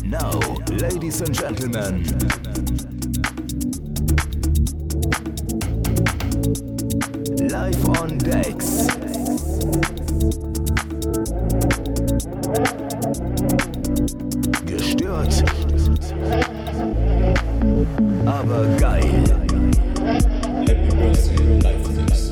Now, ladies and gentlemen, live on decks. Gestört, aber geil. Happy birthday, live decks.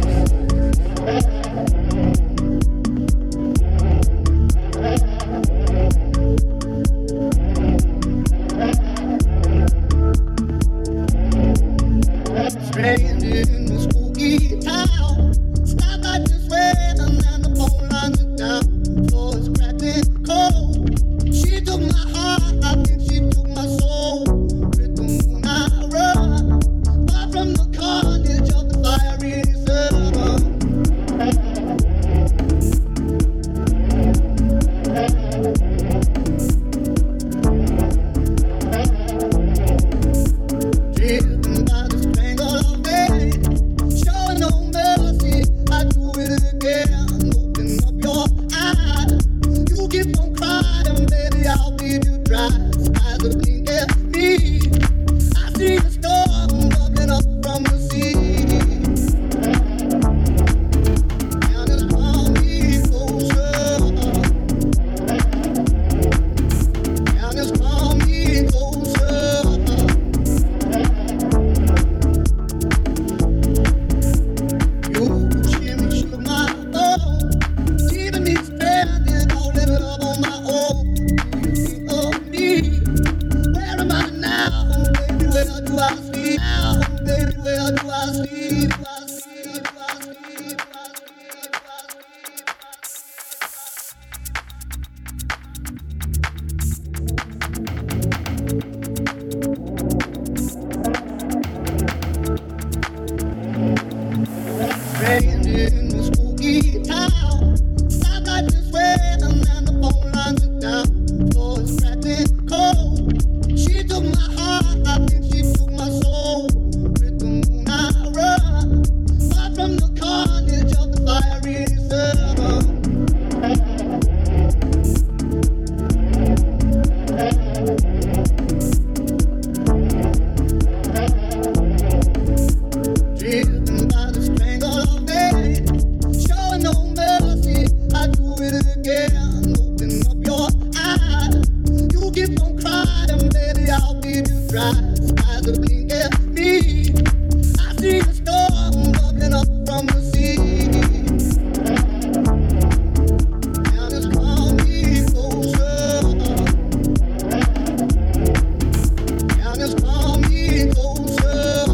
Stranded in the spooky town, stop at this way, and then the phone lines are down. Floor is cracked and cold. She took my heart, I think she took my soul. With the moon I run, far from the carnage of the fiery sun. Driven by the strangle of fate, showing no mercy, I do it again. Open up your eyes, you keep on crying, baby, I'll bleed you dry. Skies are blinking me, I see the storm bubbling up from the sea. And it's drawn me closer, and it's drawn me closer. You shimmy shook my bones, leaving me stranded, all in love on my own. Do you think of me? Where am I now? Baby, where do I sleep now? Baby, where do I sleep? Do I sleep? Do I sleep? Do I sleep? Do I Stranded in the spooky town, stop like this way, and then the phone lines are down. Floor is cracked and cold. She took my heart, I think she took my soul. With the moon I run, far from the carnage of the fiery sun. Driven by the strangle of fate, showing no mercy, I do it again. Open up your eyes, you keep on crying, baby, I'll bleed you dry. Skies are blinking me, I see the storm bubbling up from the sea. And it's drawn me closer, and it's drawn me closer.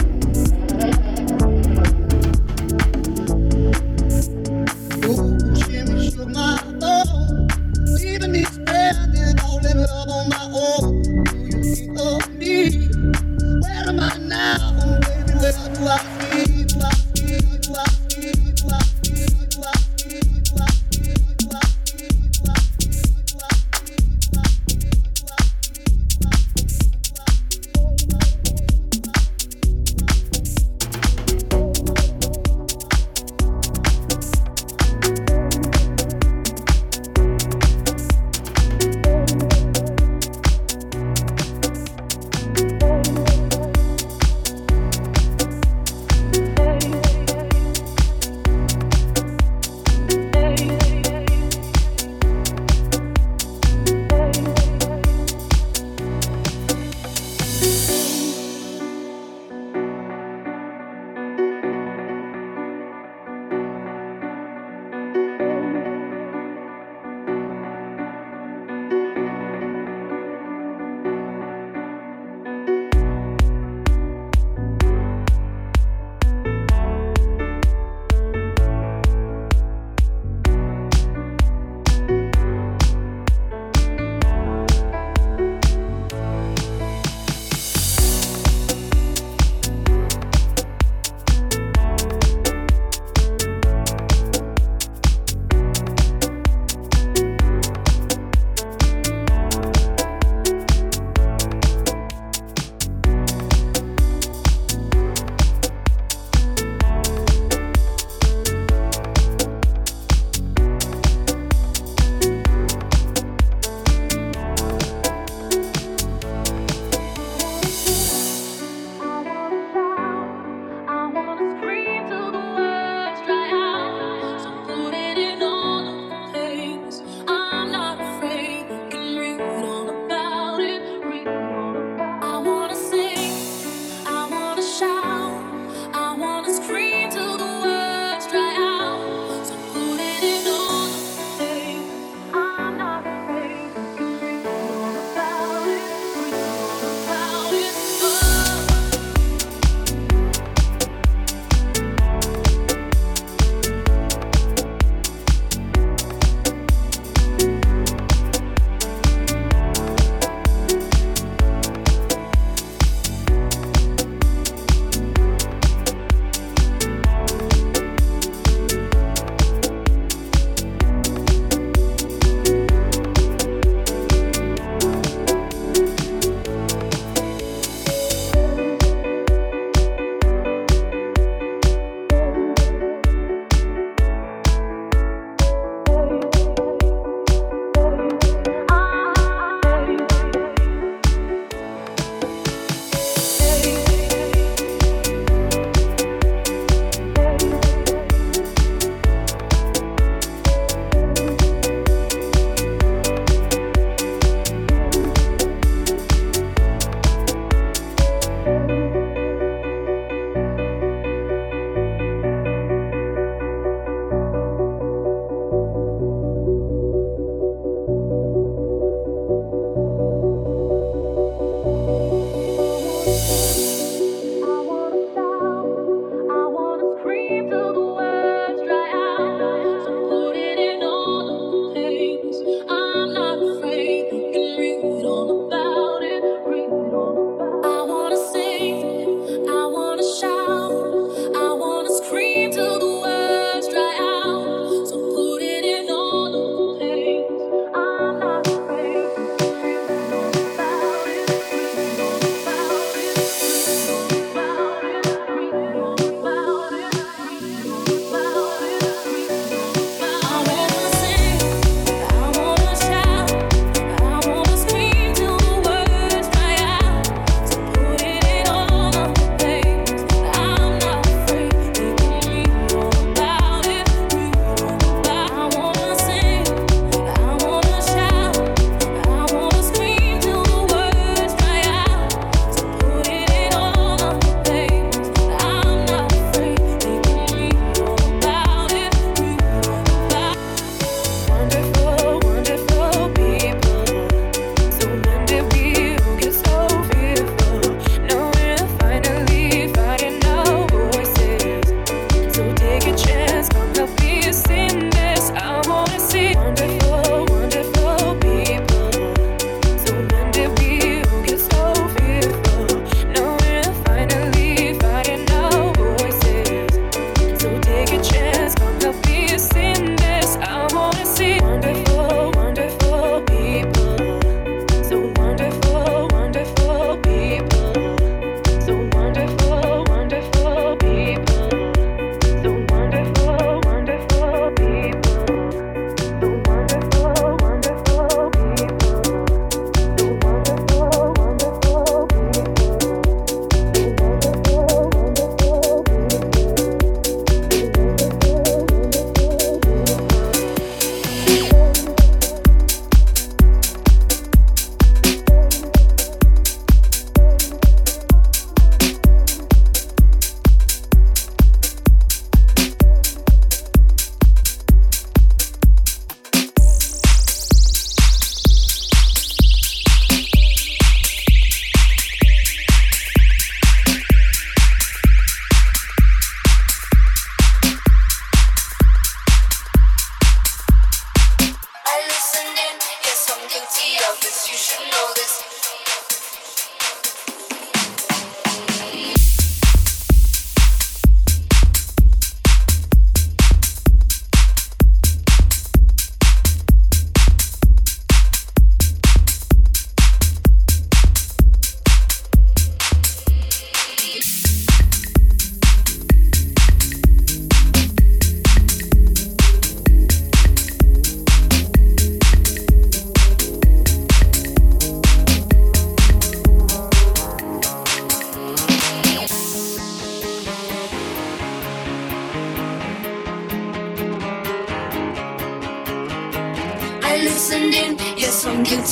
You shimmy shook my bones, leaving me stranded, all in love on my own. Do you think of me?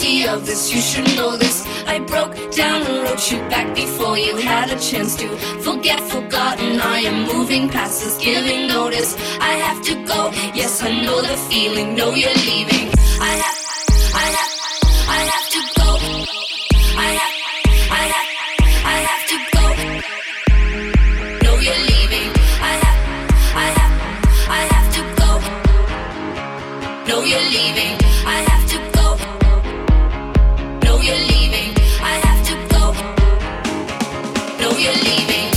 guilty of this, you should know this. I broke down and wrote you back before you had a chance to forget, forgotten. I am moving past this, giving notice. I have to go, yes, I know the feeling, know you're leaving. I have to go. I have to go. Know you're leaving. I have to go. Know you're leaving. I have to go. Know you're leaving. I have to go. Know you're leaving.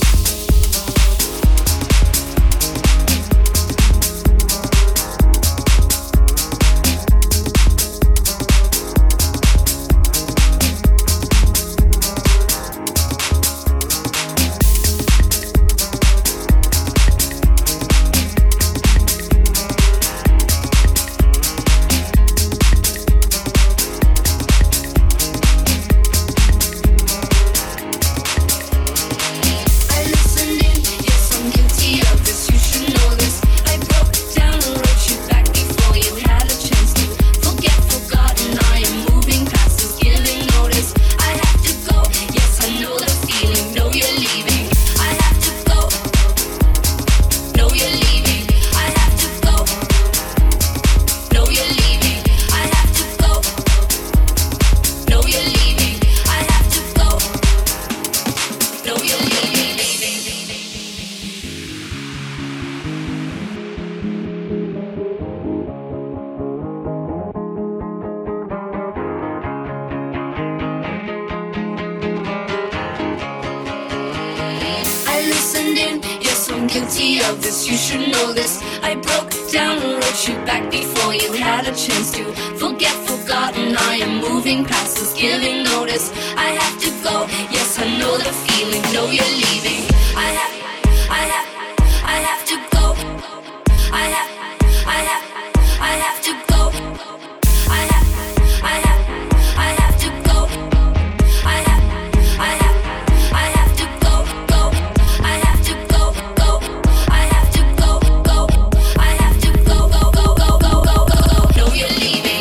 Guilty of this, you should know this. I broke down and wrote you back before you had a chance to forget, forgotten. I am moving past this, giving notice. I have to go, yes, I know the feeling, know you're leaving. I have to go. I have to go. I have to go. I have to go. I have to go. I have to go. I have to go. Know you're leaving.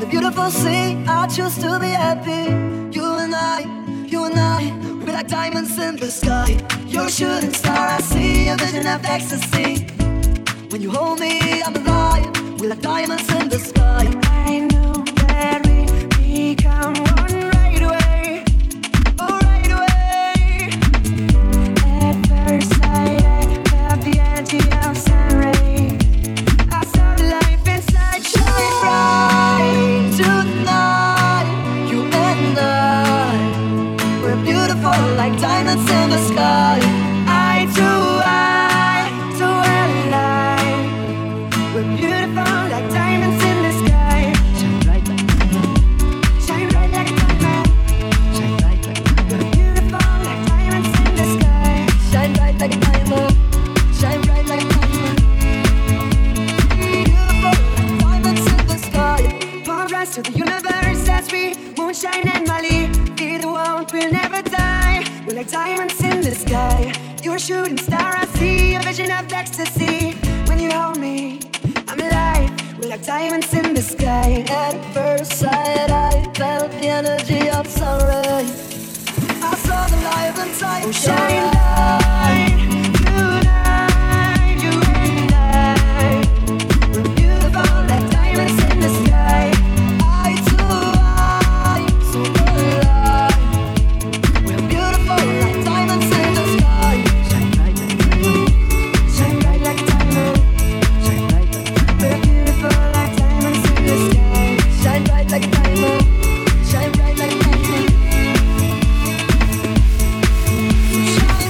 beautiful sea. I choose to be happy. You and I, we're like diamonds in the sky. You're a shooting star, I see a vision of ecstasy. When you hold me, I'm alive. We're like diamonds in the sky. I know that we become one right away. Oh, right away. At first sight, I felt the energy of sun ray. I saw the life inside shine bright tonight. You and I, we're beautiful like diamonds in the sky. Eye to eye, so alive. We're beautiful like diamonds in the sky. Shine bright like a diamond. Shine bright like a diamond. Shine bright like a diamond. We're beautiful like diamonds in the sky. Shine bright like a diamond. Shine bright like a diamond. Beautiful like diamonds in the sky. Palms rise to the universe as we moonshine and Mali. Be the one, we'll never die. We're like diamonds in the sky. You're a shooting star, I see a vision of ecstasy. When you hold me, I'm alive. We're like diamonds in the sky. At first sight, I felt the energy of sun ray. I saw the light inside. Oh, shine light tonight, you and I. We're beautiful like diamonds in the sky. Eye to eye, so alive. We're beautiful like diamonds in the sky. Shine bright like a diamond. Shine bright like a diamond. Shine bright like a diamond. We're beautiful like diamonds in the sky. Shine bright like a diamond. Shine bright like a diamond. Shine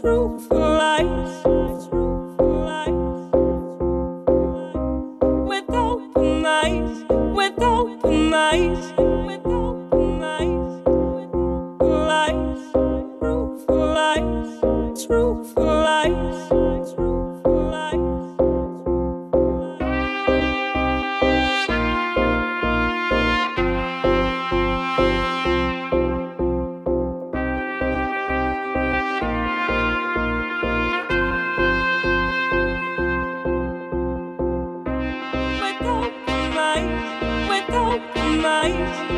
With open eyes.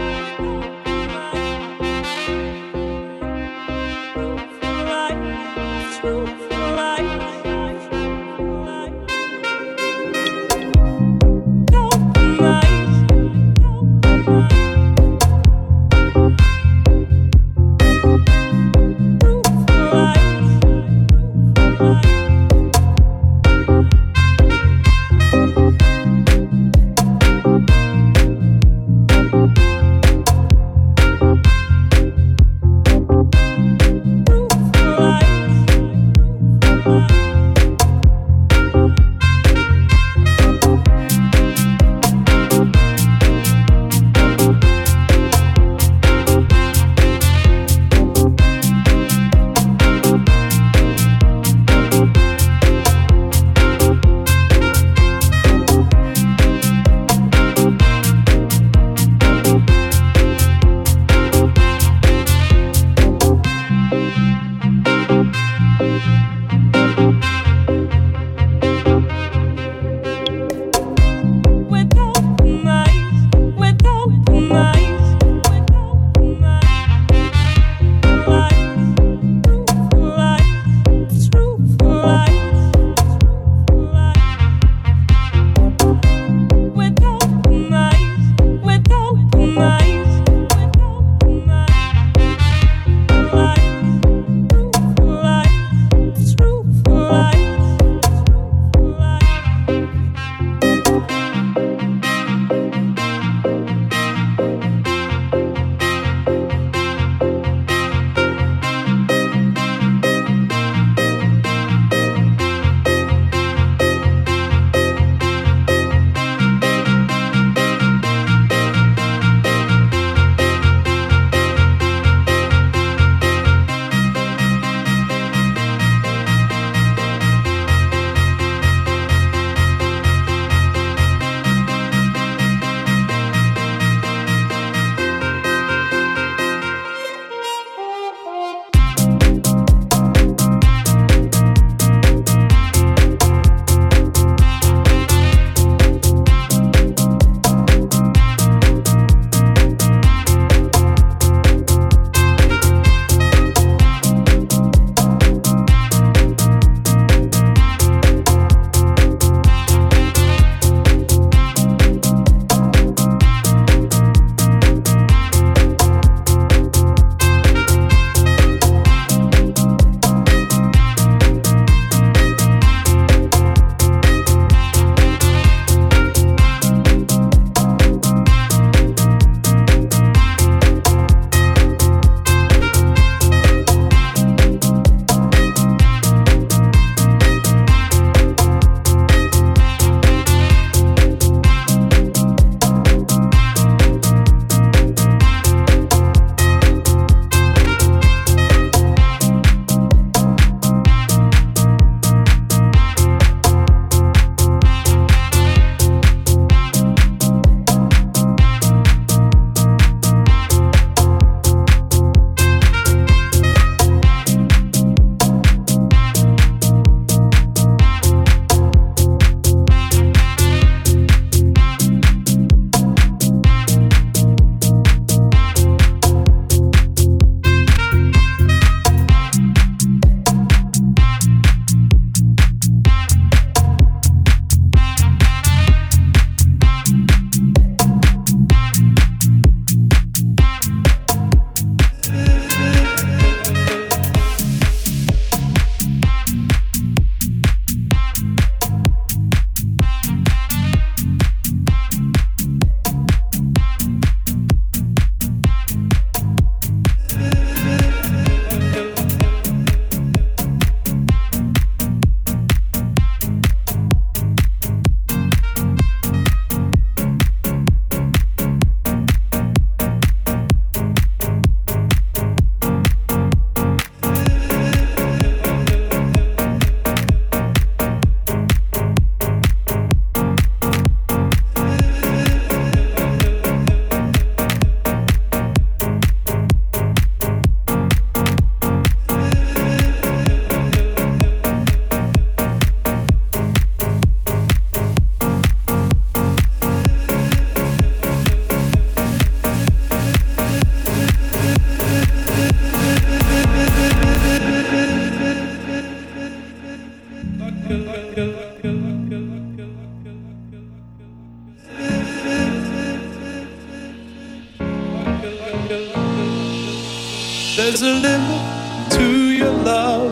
There's a limit to your love,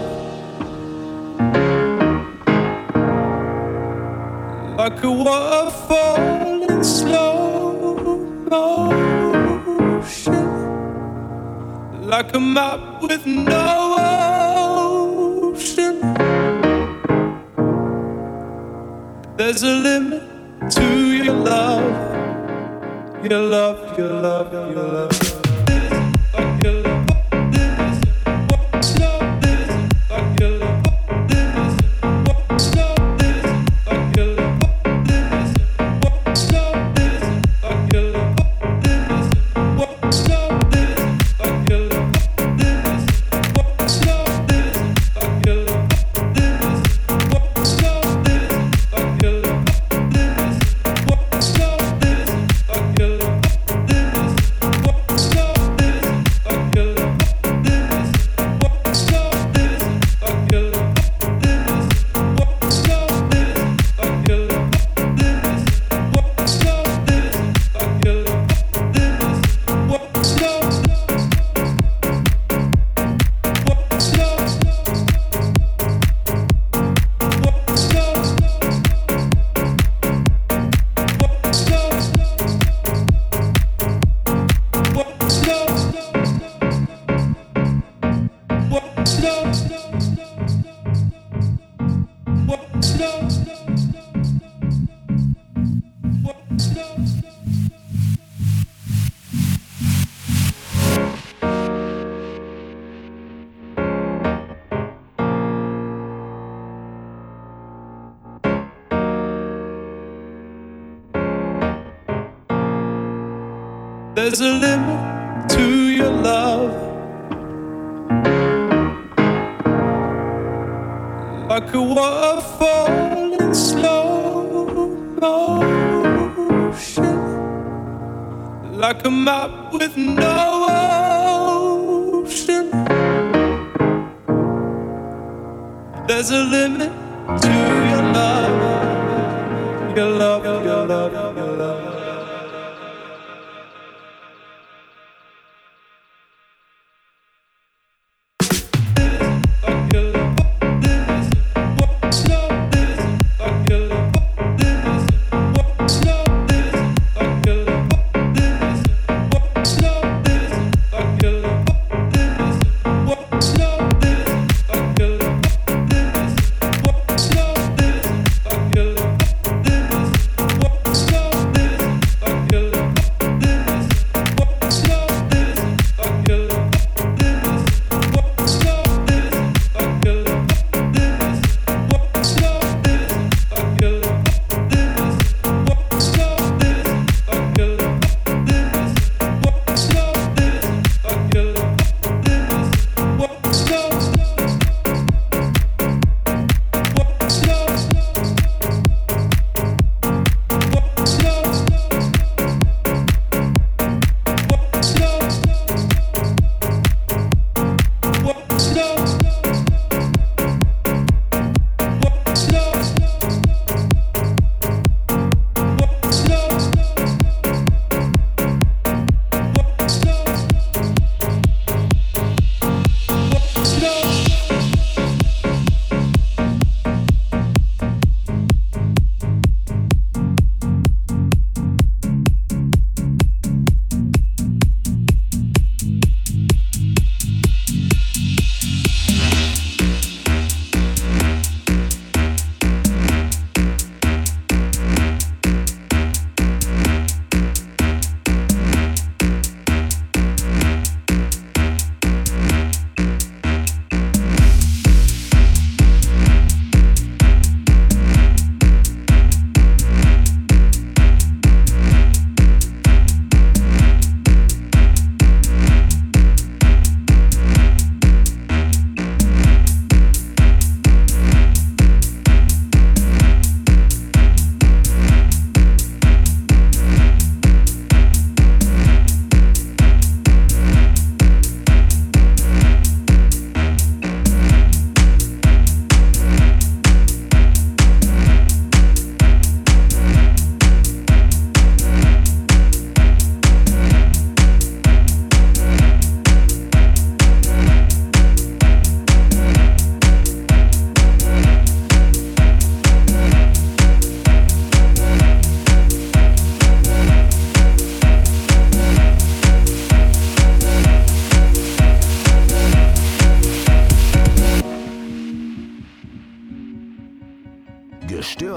like a waterfall in slow motion, like a map with no ocean. There's a limit to your love, your love, your love, your love. There's a limit to your love, like a waterfall in slow motion, like a map with no ocean. There's a limit to your love, your love, your love, your love. Slow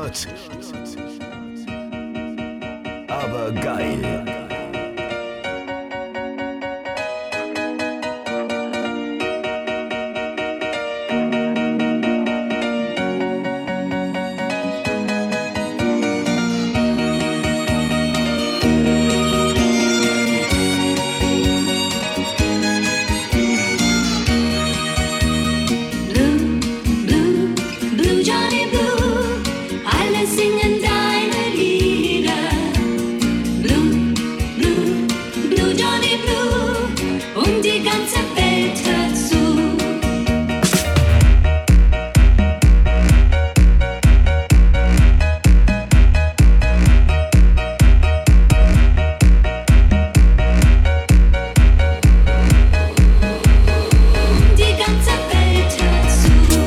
stört, aber geil. Singen deine Lieder. Blue, blue, blue Johnny Blue. Und die ganze Welt hört zu. Die ganze Welt hört zu.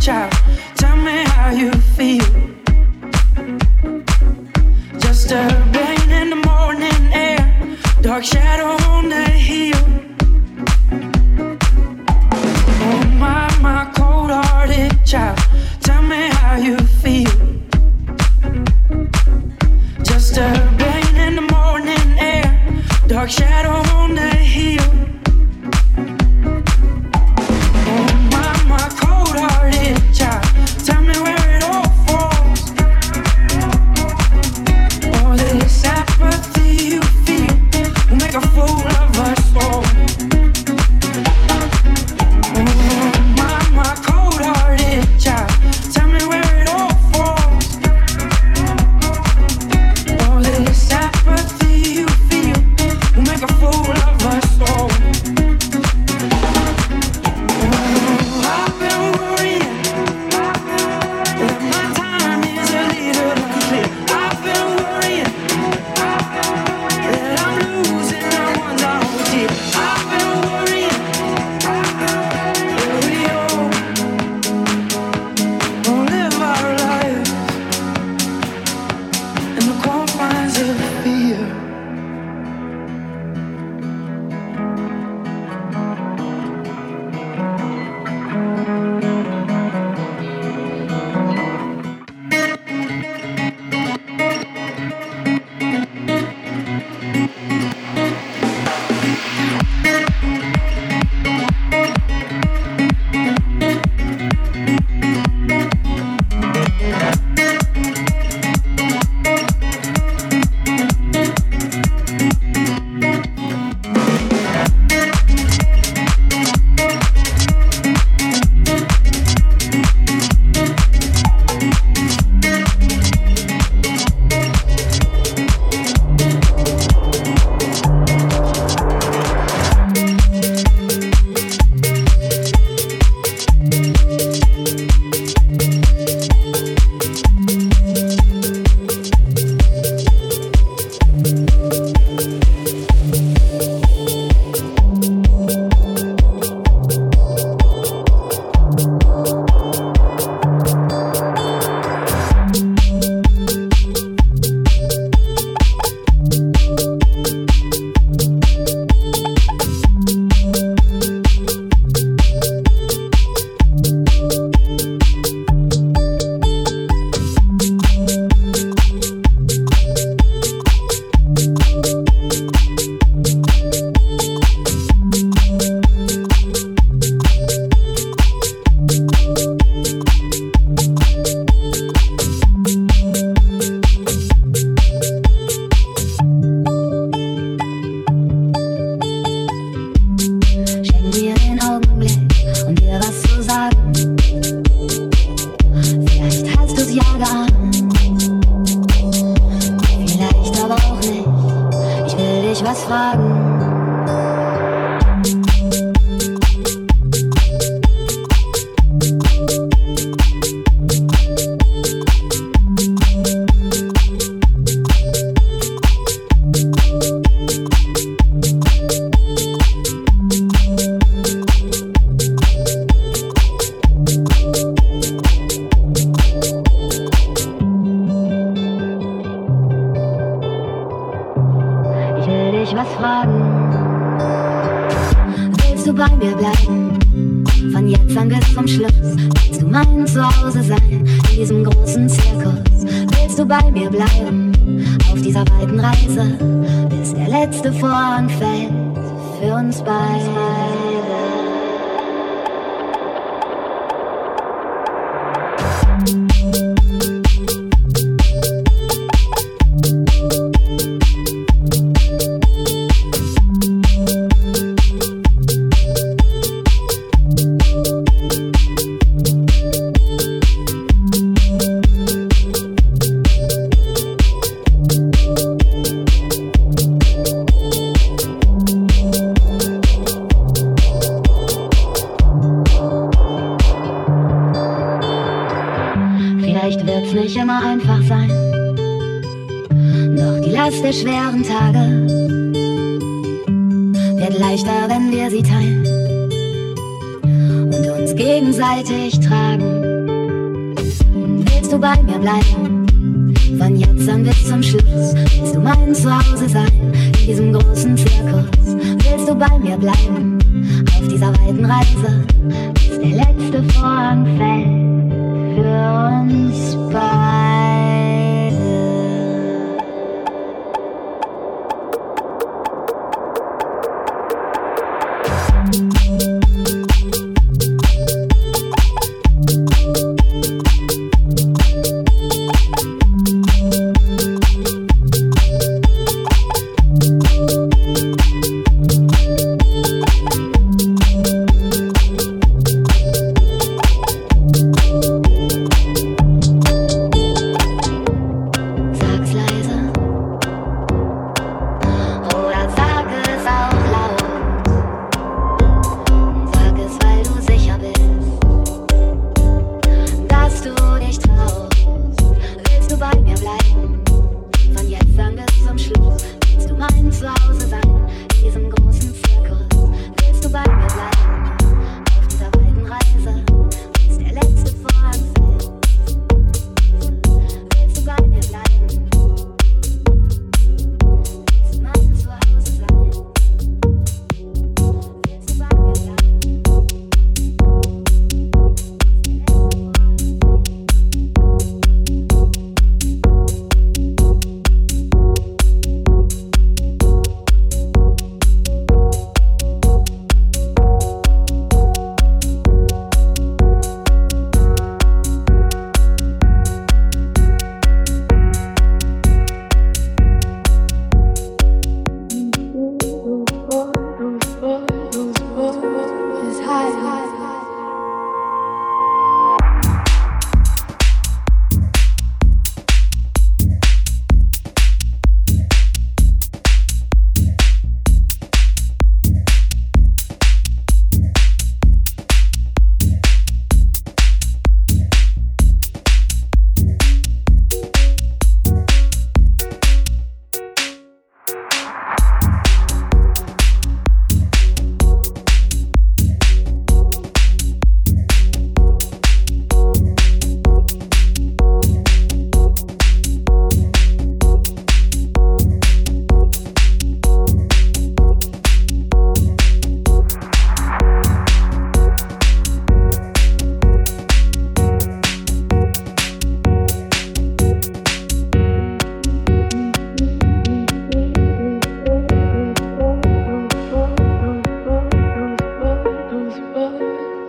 child. Tell me how you feel. Just a rain in the morning air, dark shadow on the hill. Oh my cold-hearted child. Tell me how you feel. Just a rain in the morning air, dark shadow on the hill. Oh my cold-hearted child. Tell me where it all falls. All this apathy you feel will make a fool of us all. Oh my cold-hearted child. Tell me where it all falls. All this apathy you feel will make a fool of us all. I've been worrying that my time is a little unclear. I've been worrying that I'm losing the ones I hold dear. I've been worrying that we all won't live our lives in the confines of fear. Schenk mir den Augenblick, um dir was zu sagen. Vielleicht hast du's ja geahnt, vielleicht aber auch nicht. Ich will dich was fragen. Was fragen. Willst du bei mir bleiben? Von jetzt an bis zum Schluss. Willst du mein Zuhause sein? In diesem großen Zirkus. Willst du bei mir bleiben? Auf dieser weiten Reise, bis der letzte Vorhang fällt. Für uns beide. Vielleicht wird's nicht immer einfach sein, doch die Last der schweren Tage wird leichter, wenn wir sie teilen und uns gegenseitig tragen. Willst du bei mir bleiben? Von jetzt an bis zum Schluss. Willst du mein Zuhause sein? In diesem großen Zirkus. Willst du bei mir bleiben? Auf dieser weiten Reise, bis der letzte Vorhang fällt für uns beide.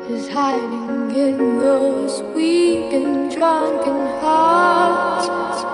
Hiding in those weak and drunken hearts.